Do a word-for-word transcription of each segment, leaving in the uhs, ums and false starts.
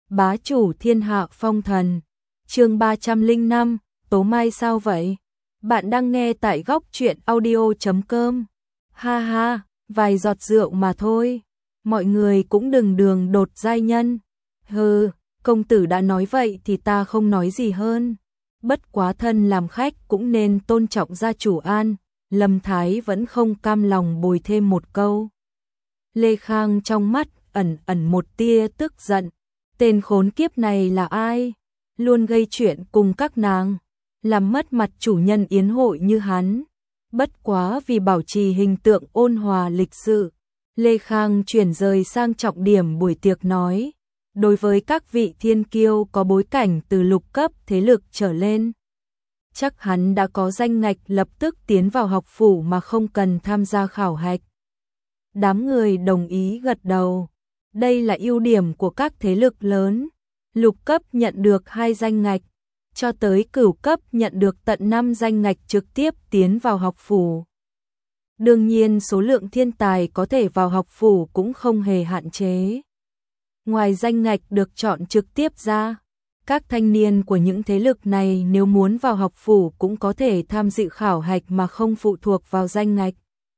bá chủ thiên hạ phong thần. Chương ba trăm lẻ năm, Tố Mai sao vậy? Bạn đang nghe tại góc truyện audio chấm com. Ha ha, vài giọt rượu mà thôi. Mọi người cũng đừng đường đột giai nhân. Hừ, công tử đã nói vậy thì ta không nói gì hơn. Bất quá thân làm khách cũng nên tôn trọng gia chủ An. Lâm Thái vẫn không cam lòng bồi thêm một câu. Lê Khang trong mắt ẩn ẩn một tia tức giận. Tên khốn kiếp này là ai? Luôn gây chuyện cùng các nàng, làm mất mặt chủ nhân yến hội như hắn. Bất quá vì bảo trì hình tượng ôn hòa lịch sự, Lê Khang chuyển rời sang trọng điểm buổi tiệc nói. Đối với các vị thiên kiêu có bối cảnh từ lục cấp thế lực trở lên, chắc hắn đã có danh ngạch lập tức tiến vào học phủ mà không cần tham gia khảo hạch. Đám người đồng ý gật đầu. Đây là ưu điểm của các thế lực lớn. Lục cấp nhận được hai danh ngạch, cho tới cửu cấp nhận được tận năm danh ngạch trực tiếp tiến vào học phủ. Đương nhiên số lượng thiên tài có thể vào học phủ cũng không hề hạn chế. Ngoài danh ngạch được chọn trực tiếp ra, các thanh niên của những thế lực này nếu muốn vào học phủ cũng có thể tham dự khảo hạch mà không phụ thuộc vào danh ngạch.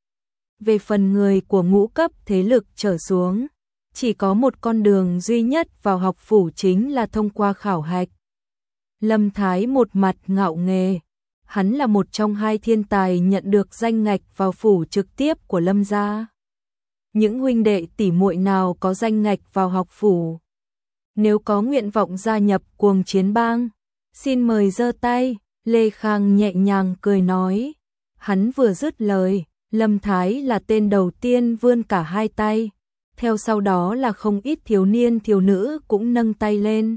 Về phần người của ngũ cấp thế lực trở xuống, chỉ có một con đường duy nhất vào học phủ chính là thông qua khảo hạch. Lâm Thái một mặt ngạo nghễ, hắn là một trong hai thiên tài nhận được danh ngạch vào phủ trực tiếp của Lâm gia. Những huynh đệ tỷ muội nào có danh ngạch vào học phủ, nếu có nguyện vọng gia nhập Cuồng Chiến Bang, xin mời giơ tay. Lê Khang nhẹ nhàng cười nói. Hắn vừa dứt lời, Lâm Thái là tên đầu tiên vươn cả hai tay. Theo sau đó là không ít thiếu niên thiếu nữ cũng nâng tay lên.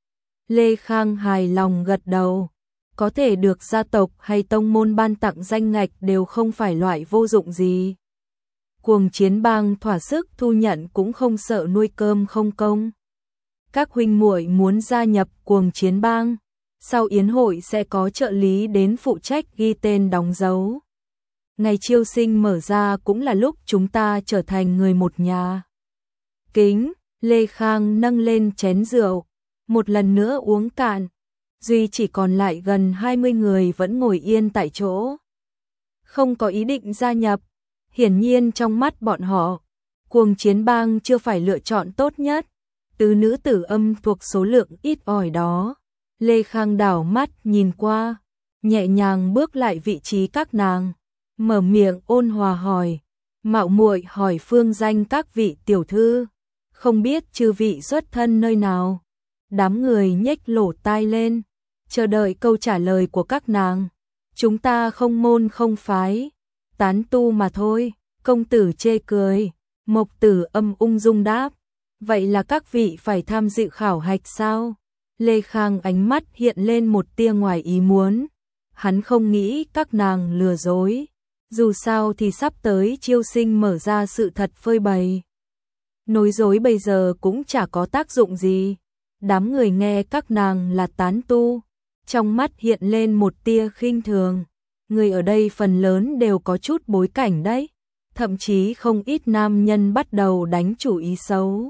Lê Khang hài lòng gật đầu. Có thể được gia tộc hay tông môn ban tặng danh ngạch đều không phải loại vô dụng gì. Cuồng Chiến Bang thỏa sức thu nhận cũng không sợ nuôi cơm không công. Các huynh muội muốn gia nhập Cuồng Chiến Bang, sau yến hội sẽ có trợ lý đến phụ trách ghi tên đóng dấu. Ngày chiêu sinh mở ra cũng là lúc chúng ta trở thành người một nhà. Kính, Lê Khang nâng lên chén rượu, một lần nữa uống cạn. Duy chỉ còn lại gần hai mươi người vẫn ngồi yên tại chỗ, không có ý định gia nhập. Hiển nhiên trong mắt bọn họ, Cuồng Chiến Bang chưa phải lựa chọn tốt nhất. Tứ nữ tử âm thuộc số lượng ít ỏi đó. Lê Khang đảo mắt nhìn qua, nhẹ nhàng bước lại vị trí các nàng, mở miệng ôn hòa hỏi. Mạo muội hỏi phương danh các vị tiểu thư, không biết chư vị xuất thân nơi nào? Đám người nhếch lỗ tai lên, chờ đợi câu trả lời của các nàng. Chúng ta không môn không phái, tán tu mà thôi. Công tử chê cười, Mộc Tử Âm ung dung đáp. Vậy là các vị phải tham dự khảo hạch sao? Lê Khang ánh mắt hiện lên một tia ngoài ý muốn. Hắn không nghĩ các nàng lừa dối. Dù sao thì sắp tới chiêu sinh mở ra sự thật phơi bày. Nói dối bây giờ cũng chả có tác dụng gì. Đám người nghe các nàng là tán tu, trong mắt hiện lên một tia khinh thường. Người ở đây phần lớn đều có chút bối cảnh đấy. Thậm chí không ít nam nhân bắt đầu đánh chủ ý xấu.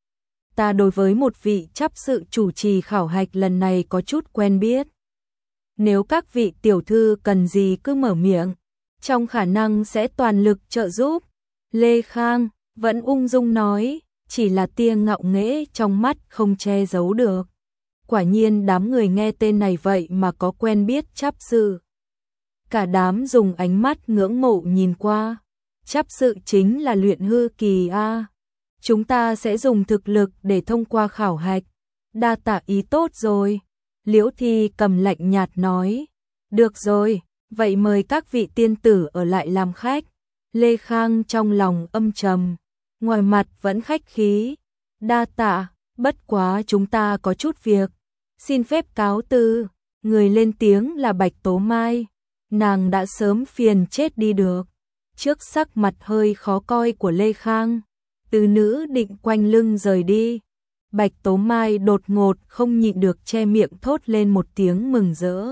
Ta đối với một vị chấp sự chủ trì khảo hạch lần này có chút quen biết. Nếu các vị tiểu thư cần gì cứ mở miệng, trong khả năng sẽ toàn lực trợ giúp. Lê Khang vẫn ung dung nói, chỉ là tia ngạo nghễ trong mắt không che giấu được. Quả nhiên đám người nghe tên này vậy mà có quen biết chấp sự. Cả đám dùng ánh mắt ngưỡng mộ nhìn qua. Chấp sự chính là luyện hư kỳ a. Chúng ta sẽ dùng thực lực để thông qua khảo hạch. Đa tạ ý tốt rồi. Liễu Thi cầm lạnh nhạt nói. Được rồi, vậy mời các vị tiên tử ở lại làm khách. Lê Khang trong lòng âm trầm, ngoài mặt vẫn khách khí. Đa tạ, bất quá chúng ta có chút việc. Xin phép cáo từ. Người lên tiếng là Bạch Tố Mai. Nàng đã sớm phiền chết đi được. Trước sắc mặt hơi khó coi của Lê Khang, tứ nữ định quanh lưng rời đi. Bạch Tố Mai đột ngột không nhịn được che miệng thốt lên một tiếng mừng rỡ.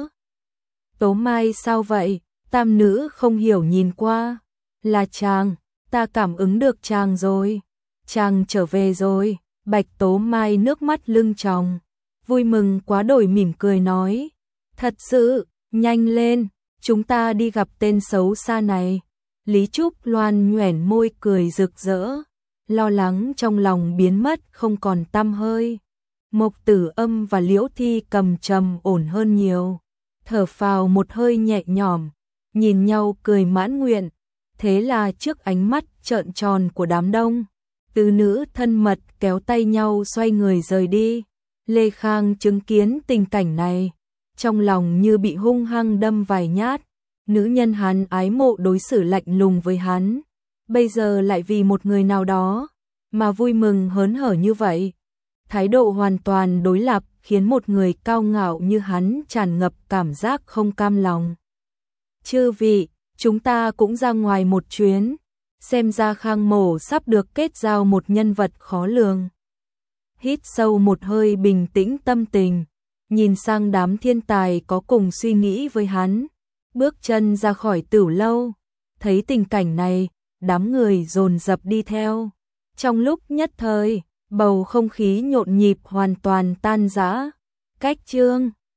Tố Mai sao vậy? Tam nữ không hiểu nhìn qua. Là chàng, ta cảm ứng được chàng rồi. Chàng trở về rồi. Bạch Tố Mai nước mắt lưng tròng, vui mừng quá đổi mỉm cười nói, thật sự, nhanh lên, chúng ta đi gặp tên xấu xa này. Lý Trúc Loan nhoẻn môi cười rực rỡ, lo lắng trong lòng biến mất không còn tăm hơi. Mộc Tử Âm và Liễu Thi Cầm trầm ổn hơn nhiều, thở phào một hơi nhẹ nhõm, nhìn nhau cười mãn nguyện. Thế là trước ánh mắt trợn tròn của đám đông, tứ nữ thân mật kéo tay nhau xoay người rời đi. Lê Khang chứng kiến tình cảnh này, trong lòng như bị hung hăng đâm vài nhát. Nữ nhân hắn ái mộ đối xử lạnh lùng với hắn, bây giờ lại vì một người nào đó mà vui mừng hớn hở như vậy. Thái độ hoàn toàn đối lập khiến một người cao ngạo như hắn tràn ngập cảm giác không cam lòng. Chư vị, chúng ta cũng ra ngoài một chuyến, xem ra Khang Mổ sắp được kết giao một nhân vật khó lường. Hít sâu một hơi bình tĩnh tâm tình, nhìn sang đám thiên tài có cùng suy nghĩ với hắn, bước chân ra khỏi Tửu lâu. Thấy tình cảnh này, đám người dồn dập đi theo. Trong lúc nhất thời, bầu không khí nhộn nhịp hoàn toàn tan rã. Cách chương